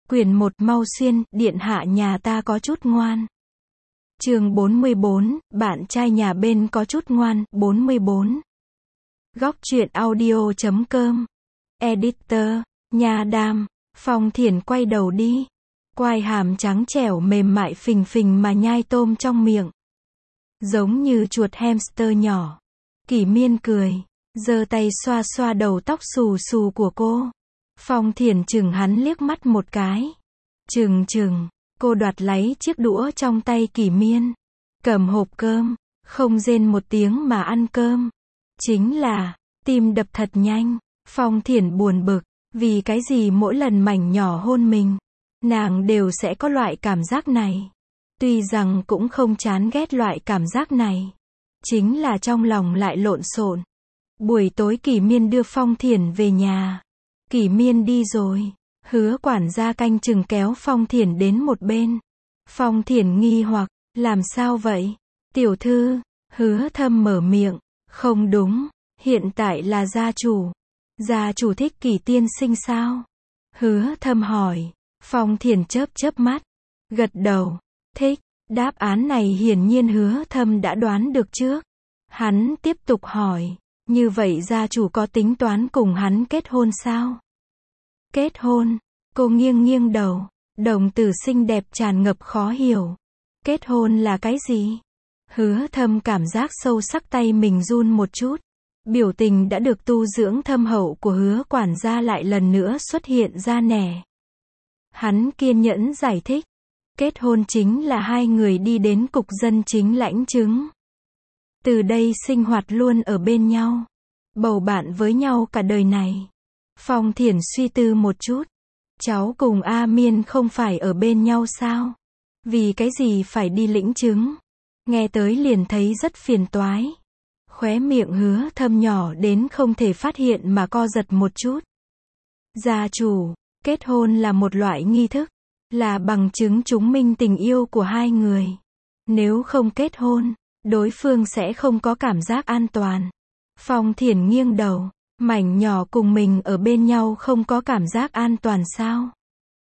Quyển 1 mau xuyên, điện hạ nhà ta có chút ngoan. Chương 44, bạn trai nhà bên có chút ngoan, 44. Góc truyện audio.com. Editor, Nha Đam. Phong Thiển quay đầu đi. Quai hàm trắng trẻo mềm mại phình phình mà nhai tôm trong miệng. Giống như chuột hamster nhỏ. Kỷ Miên cười, giơ tay xoa xoa đầu tóc xù xù của cô. Phong Thiển chừng hắn liếc mắt một cái. Chừng, cô đoạt lấy chiếc đũa trong tay Kỷ Miên. Cầm hộp cơm, không rên một tiếng mà ăn cơm. Chính là, tim đập thật nhanh. Phong Thiển buồn bực, vì cái gì mỗi lần mảnh nhỏ hôn mình, nàng đều sẽ có loại cảm giác này. Tuy rằng cũng không chán ghét loại cảm giác này. Chính là trong lòng lại lộn xộn. Buổi tối Kỷ Miên đưa Phong Thiển về nhà. Kỷ Miên đi rồi. Hứa quản gia canh chừng kéo Phong Thiển đến một bên. Phong Thiển nghi hoặc, làm sao vậy? Tiểu thư, Hứa Thâm mở miệng, không đúng, hiện tại là gia chủ. Gia chủ thích Kỷ tiên sinh sao? Hứa Thâm hỏi. Phong Thiển chớp mắt, gật đầu, thích. Đáp án này hiển nhiên Hứa Thâm đã đoán được trước. Hắn tiếp tục hỏi, như vậy gia chủ có tính toán cùng hắn kết hôn sao? Kết hôn? Cô nghiêng đầu, đồng tử xinh đẹp tràn ngập khó hiểu. Kết hôn là cái gì? Hứa Thâm cảm giác sâu sắc tay mình run một chút. Biểu tình đã được tu dưỡng thâm hậu của Hứa quản gia lại lần nữa xuất hiện ra nẻ. Hắn kiên nhẫn giải thích. Kết hôn chính là hai người đi đến cục dân chính lãnh chứng. Từ đây sinh hoạt luôn ở bên nhau. Bầu bạn với nhau cả đời này. Phong Thiển suy tư một chút. Cháu cùng A Miên không phải ở bên nhau sao? Vì cái gì phải đi lĩnh chứng? Nghe tới liền thấy rất phiền toái. Khóe miệng Hứa Thâm nhỏ đến không thể phát hiện mà co giật một chút. Gia chủ, kết hôn là một loại nghi thức. Là bằng chứng chứng minh tình yêu của hai người. Nếu không kết hôn, đối phương sẽ không có cảm giác an toàn. Phong Thiển nghiêng đầu, mảnh nhỏ cùng mình ở bên nhau không có cảm giác an toàn sao?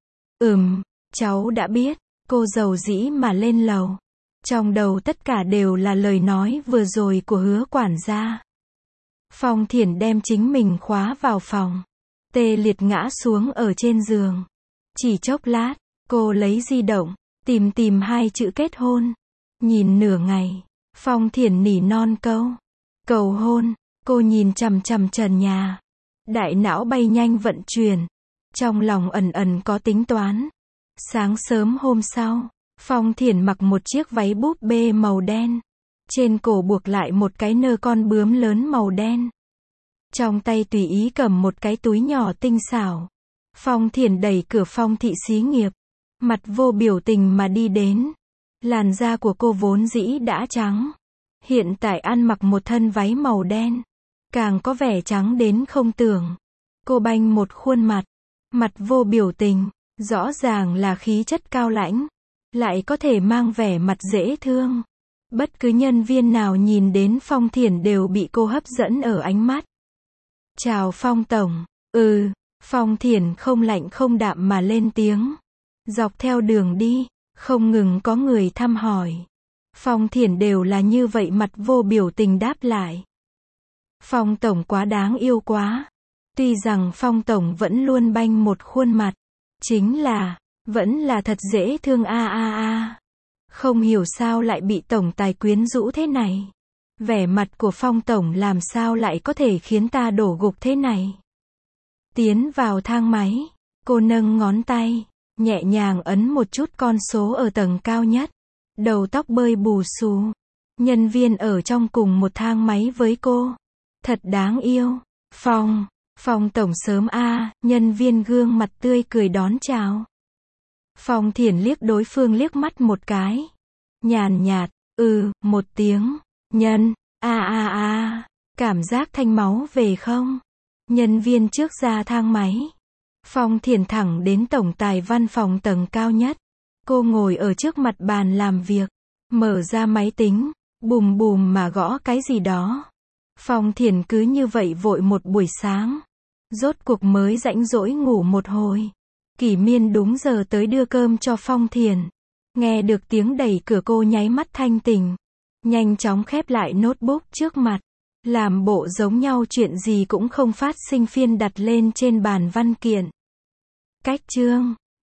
Cháu đã biết, cô dầu dĩ mà lên lầu. Trong đầu tất cả đều là lời nói vừa rồi của Hứa quản gia. Phong Thiển đem chính mình khóa vào phòng. Tê liệt ngã xuống ở trên giường. Chỉ chốc lát, cô lấy di động, tìm hai chữ kết hôn. Nhìn nửa ngày, Phong Thiển nỉ non câu. Cầu hôn, cô nhìn chằm chằm trần nhà. Đại não bay nhanh vận chuyển. Trong lòng ẩn có tính toán. Sáng sớm hôm sau, Phong Thiển mặc một chiếc váy búp bê màu đen. Trên cổ buộc lại một cái nơ con bướm lớn màu đen. Trong tay tùy ý cầm một cái túi nhỏ tinh xảo. Phong Thiển đẩy cửa Phong thị xí nghiệp. Mặt vô biểu tình mà đi đến. Làn da của cô vốn dĩ đã trắng. Hiện tại ăn mặc một thân váy màu đen. Càng có vẻ trắng đến không tưởng. Cô banh một khuôn mặt. Mặt vô biểu tình. Rõ ràng là khí chất cao lãnh. Lại có thể mang vẻ mặt dễ thương. Bất cứ nhân viên nào nhìn đến Phong Thiển đều bị cô hấp dẫn ở ánh mắt. Chào Phong tổng. Phong Thiển không lạnh không đạm mà lên tiếng. Dọc theo đường đi, không ngừng có người thăm hỏi. Phong Thiển đều là như vậy mặt vô biểu tình đáp lại. Phong tổng quá đáng yêu quá. Tuy rằng Phong tổng vẫn luôn banh một khuôn mặt. Chính là, vẫn là thật dễ thương Không hiểu sao lại bị tổng tài quyến rũ thế này. Vẻ mặt của Phong tổng làm sao lại có thể khiến ta đổ gục thế này. Tiến vào thang máy, cô nâng ngón tay, nhẹ nhàng ấn một chút con số ở tầng cao nhất. Đầu tóc bơi bù xù. Nhân viên ở trong cùng một thang máy với cô. Thật đáng yêu. Phong tổng sớm nhân viên gương mặt tươi cười đón chào. Phong Thiển liếc đối phương liếc mắt một cái. Nhàn nhạt, một tiếng. Nhân, cảm giác thanh máu về không? Nhân viên trước ra thang máy. Phong Thiển thẳng đến tổng tài văn phòng tầng cao nhất. Cô ngồi ở trước mặt bàn làm việc. Mở ra máy tính. Bùm mà gõ cái gì đó. Phong Thiển cứ như vậy vội một buổi sáng. Rốt cuộc mới rãnh rỗi ngủ một hồi. Kỷ Miên đúng giờ tới đưa cơm cho Phong Thiền. Nghe được tiếng đẩy cửa cô nháy mắt thanh tỉnh. Nhanh chóng khép lại notebook trước mặt. Làm bộ giống nhau chuyện gì cũng không phát sinh phiên đặt lên trên bàn văn kiện. Cách chương